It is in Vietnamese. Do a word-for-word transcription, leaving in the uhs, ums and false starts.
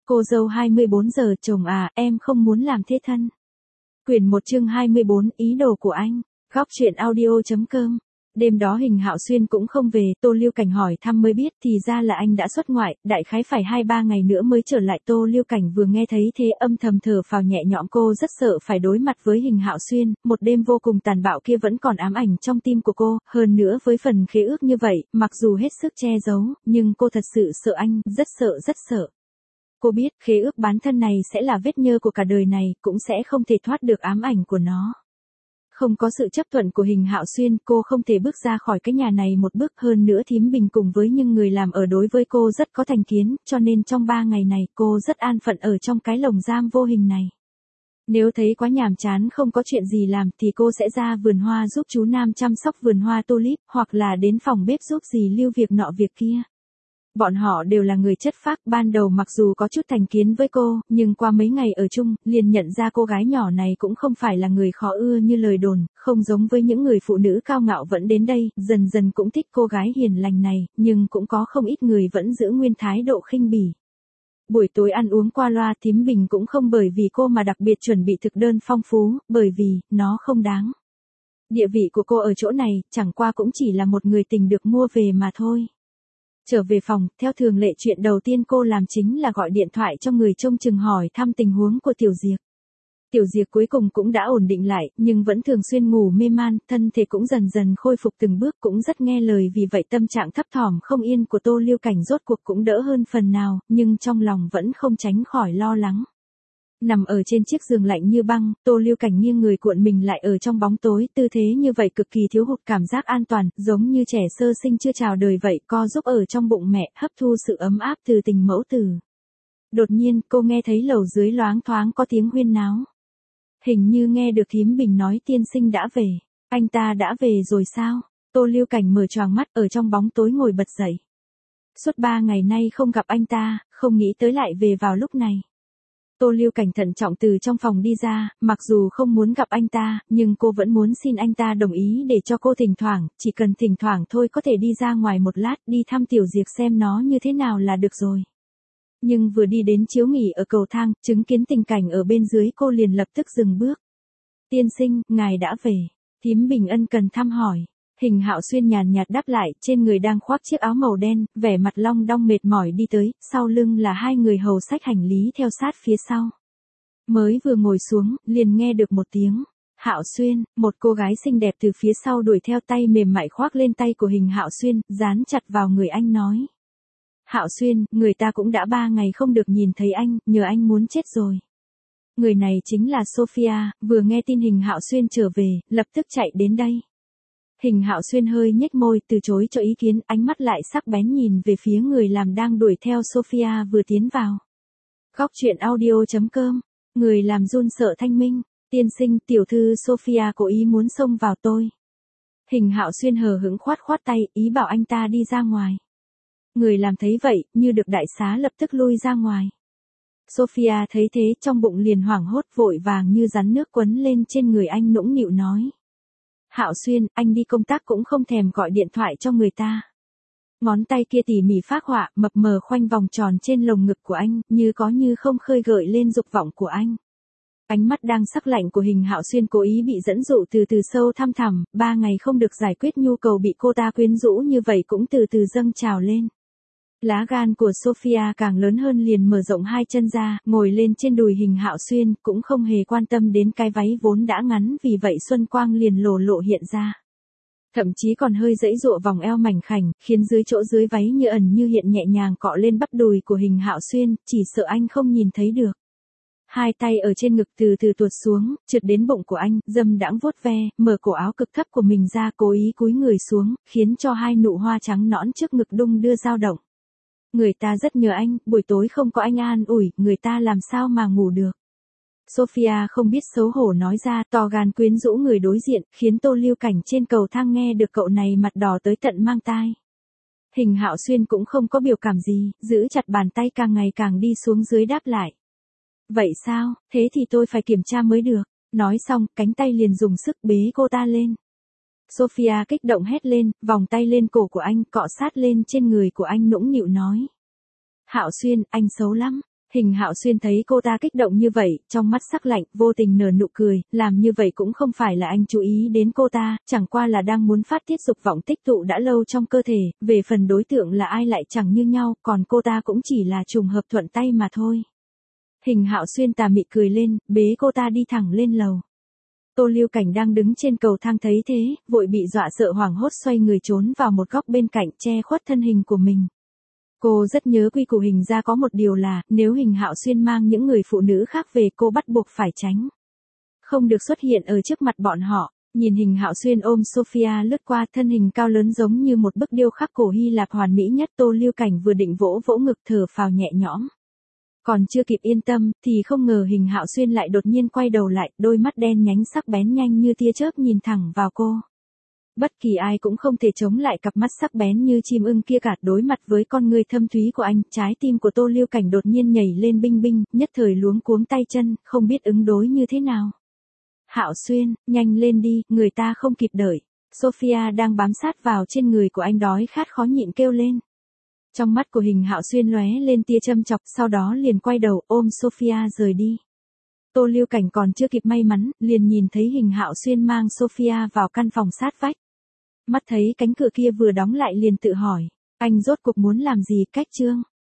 Cô dâu hai mươi bốn giờ, chồng à, em không muốn làm thế thân. Quyển một chương hai mươi bốn, ý đồ của anh. Góc truyện audio.com. Đêm đó Hình Hạo Xuyên cũng không về, Tô Lưu Cảnh hỏi thăm mới biết thì ra là anh đã xuất ngoại, đại khái phải hai ba ngày nữa mới trở lại. Tô Lưu Cảnh vừa nghe thấy thế âm thầm thở phào nhẹ nhõm, cô rất sợ phải đối mặt với Hình Hạo Xuyên, một đêm vô cùng tàn bạo kia vẫn còn ám ảnh trong tim của cô, hơn nữa với phần khế ước như vậy, mặc dù hết sức che giấu, nhưng cô thật sự sợ anh, rất sợ rất sợ. Cô biết khế ước bán thân này sẽ là vết nhơ của cả đời này, cũng sẽ không thể thoát được ám ảnh của nó. Không có sự chấp thuận của Hình Hạo Xuyên, cô không thể bước ra khỏi cái nhà này một bước, hơn nữa Thím Bình cùng với những người làm ở đối với cô rất có thành kiến, cho nên trong ba ngày này cô rất an phận ở trong cái lồng giam vô hình này. Nếu thấy quá nhàm chán không có chuyện gì làm thì cô sẽ ra vườn hoa giúp chú Nam chăm sóc vườn hoa tulip, hoặc là đến phòng bếp giúp dì Lưu việc nọ việc kia. Bọn họ đều là người chất phác, ban đầu mặc dù có chút thành kiến với cô, nhưng qua mấy ngày ở chung, liền nhận ra cô gái nhỏ này cũng không phải là người khó ưa như lời đồn, không giống với những người phụ nữ cao ngạo vẫn đến đây, dần dần cũng thích cô gái hiền lành này, nhưng cũng có không ít người vẫn giữ nguyên thái độ khinh bỉ. Buổi tối ăn uống qua loa, Thím Bình cũng không bởi vì cô mà đặc biệt chuẩn bị thực đơn phong phú, bởi vì, nó không đáng. Địa vị của cô ở chỗ này, chẳng qua cũng chỉ là một người tình được mua về mà thôi. Trở về phòng, theo thường lệ chuyện đầu tiên cô làm chính là gọi điện thoại cho người trông chừng hỏi thăm tình huống của Tiểu Diệc. Tiểu Diệc cuối cùng cũng đã ổn định lại, nhưng vẫn thường xuyên ngủ mê man, thân thể cũng dần dần khôi phục từng bước, cũng rất nghe lời, vì vậy tâm trạng thấp thỏm không yên của Tô Lưu Cảnh rốt cuộc cũng đỡ hơn phần nào, nhưng trong lòng vẫn không tránh khỏi lo lắng. Nằm ở trên chiếc giường lạnh như băng, Tô Lưu Cảnh nghiêng người cuộn mình lại ở trong bóng tối, tư thế như vậy cực kỳ thiếu hụt cảm giác an toàn, giống như trẻ sơ sinh chưa chào đời vậy, co giúp ở trong bụng mẹ, hấp thu sự ấm áp từ tình mẫu tử. Đột nhiên, cô nghe thấy lầu dưới loáng thoáng có tiếng huyên náo. Hình như nghe được Thím Bình nói tiên sinh đã về. Anh ta đã về rồi sao? Tô Lưu Cảnh mở choàng mắt, ở trong bóng tối ngồi bật dậy. Suốt ba ngày nay không gặp anh ta, không nghĩ tới lại về vào lúc này. Tô Lưu Cảnh thận trọng từ trong phòng đi ra, mặc dù không muốn gặp anh ta, nhưng cô vẫn muốn xin anh ta đồng ý để cho cô thỉnh thoảng, chỉ cần thỉnh thoảng thôi có thể đi ra ngoài một lát, đi thăm Tiểu Diệc xem nó như thế nào là được rồi. Nhưng vừa đi đến chiếu nghỉ ở cầu thang, chứng kiến tình cảnh ở bên dưới, cô liền lập tức dừng bước. Tiên sinh, ngài đã về. Thím Bình ân cần thăm hỏi. Hình Hạo Xuyên nhàn nhạt đáp lại, trên người đang khoác chiếc áo màu đen, vẻ mặt long đong mệt mỏi đi tới, sau lưng là hai người hầu xách hành lý theo sát phía sau. Mới vừa ngồi xuống, liền nghe được một tiếng. Hạo Xuyên, một cô gái xinh đẹp từ phía sau đuổi theo, tay mềm mại khoác lên tay của Hình Hạo Xuyên, dán chặt vào người anh nói. Hạo Xuyên, người ta cũng đã ba ngày không được nhìn thấy anh, nhờ anh muốn chết rồi. Người này chính là Sophia, vừa nghe tin Hình Hạo Xuyên trở về, lập tức chạy đến đây. Hình Hạo Xuyên hơi nhếch môi, từ chối cho ý kiến, ánh mắt lại sắc bén nhìn về phía người làm đang đuổi theo Sophia vừa tiến vào. Góc truyện audio.com, người làm run sợ thanh minh, tiên sinh, tiểu thư Sophia cố ý muốn xông vào tôi. Hình Hạo Xuyên hờ hững khoát khoát tay, ý bảo anh ta đi ra ngoài. Người làm thấy vậy, như được đại xá lập tức lui ra ngoài. Sophia thấy thế trong bụng liền hoảng hốt, vội vàng như rắn nước quấn lên trên người anh, nũng nịu nói. Hạo Xuyên, anh đi công tác cũng không thèm gọi điện thoại cho người ta. Ngón tay kia tỉ mỉ phác họa, mập mờ khoanh vòng tròn trên lồng ngực của anh, như có như không khơi gợi lên dục vọng của anh. Ánh mắt đang sắc lạnh của Hình Hạo Xuyên cố ý bị dẫn dụ từ từ sâu thăm thẳm, ba ngày không được giải quyết nhu cầu bị cô ta quyến rũ như vậy cũng từ từ dâng trào lên. Lá gan của Sophia càng lớn hơn, liền mở rộng hai chân ra, ngồi lên trên đùi Hình Hạo Xuyên, cũng không hề quan tâm đến cái váy vốn đã ngắn, vì vậy xuân quang liền lồ lộ hiện ra. Thậm chí còn hơi dãy dụa vòng eo mảnh khảnh, khiến dưới chỗ dưới váy như ẩn như hiện nhẹ nhàng cọ lên bắp đùi của Hình Hạo Xuyên, chỉ sợ anh không nhìn thấy được. Hai tay ở trên ngực từ từ tuột xuống, trượt đến bụng của anh, dâm đãng vuốt ve, mở cổ áo cực thấp của mình ra, cố ý cúi người xuống, khiến cho hai nụ hoa trắng nõn trước ngực đung đưa dao động. Người ta rất nhớ anh, buổi tối không có anh an ủi, người ta làm sao mà ngủ được. Sophia không biết xấu hổ nói ra, to gan quyến rũ người đối diện, khiến Tô Lưu Cảnh trên cầu thang nghe được cậu này mặt đỏ tới tận mang tai. Hình Hạo Xuyên cũng không có biểu cảm gì, giữ chặt bàn tay càng ngày càng đi xuống dưới đáp lại. Vậy sao, thế thì tôi phải kiểm tra mới được. Nói xong, cánh tay liền dùng sức bế cô ta lên. Sophia kích động hét lên, vòng tay lên cổ của anh, cọ sát lên trên người của anh, nũng nịu nói. Hạo Xuyên, anh xấu lắm. Hình Hạo Xuyên thấy cô ta kích động như vậy, trong mắt sắc lạnh, vô tình nở nụ cười, làm như vậy cũng không phải là anh chú ý đến cô ta, chẳng qua là đang muốn phát tiết dục vọng tích tụ đã lâu trong cơ thể, về phần đối tượng là ai lại chẳng như nhau, còn cô ta cũng chỉ là trùng hợp thuận tay mà thôi. Hình Hạo Xuyên tà mị cười lên, bế cô ta đi thẳng lên lầu. Tô Lưu Cảnh đang đứng trên cầu thang thấy thế, vội bị dọa sợ hoảng hốt xoay người trốn vào một góc bên cạnh che khuất thân hình của mình. Cô rất nhớ quy củ Hình gia có một điều là, nếu Hình Hạo Xuyên mang những người phụ nữ khác về cô bắt buộc phải tránh. Không được xuất hiện ở trước mặt bọn họ. Nhìn Hình Hạo Xuyên ôm Sophia lướt qua, thân hình cao lớn giống như một bức điêu khắc cổ Hy Lạp hoàn mỹ nhất. Tô Lưu Cảnh vừa định vỗ vỗ ngực thở phào nhẹ nhõm. Còn chưa kịp yên tâm, thì không ngờ Hình Hạo Xuyên lại đột nhiên quay đầu lại, đôi mắt đen nhánh sắc bén nhanh như tia chớp nhìn thẳng vào cô. Bất kỳ ai cũng không thể chống lại cặp mắt sắc bén như chim ưng kia cả. Đối mặt với con người thâm thúy của anh, trái tim của Tô Lưu Cảnh đột nhiên nhảy lên binh binh, nhất thời luống cuống tay chân, không biết ứng đối như thế nào. Hạo Xuyên, nhanh lên đi, người ta không kịp đợi. Sophia đang bám sát vào trên người của anh đói khát khó nhịn kêu lên. Trong mắt của Hình Hạo Xuyên lóe lên tia châm chọc, sau đó liền quay đầu ôm Sophia rời đi. Tô Lưu Cảnh còn chưa kịp may mắn, liền nhìn thấy Hình Hạo Xuyên mang Sophia vào căn phòng sát vách. Mắt thấy cánh cửa kia vừa đóng lại liền tự hỏi, anh rốt cuộc muốn làm gì? Cách chương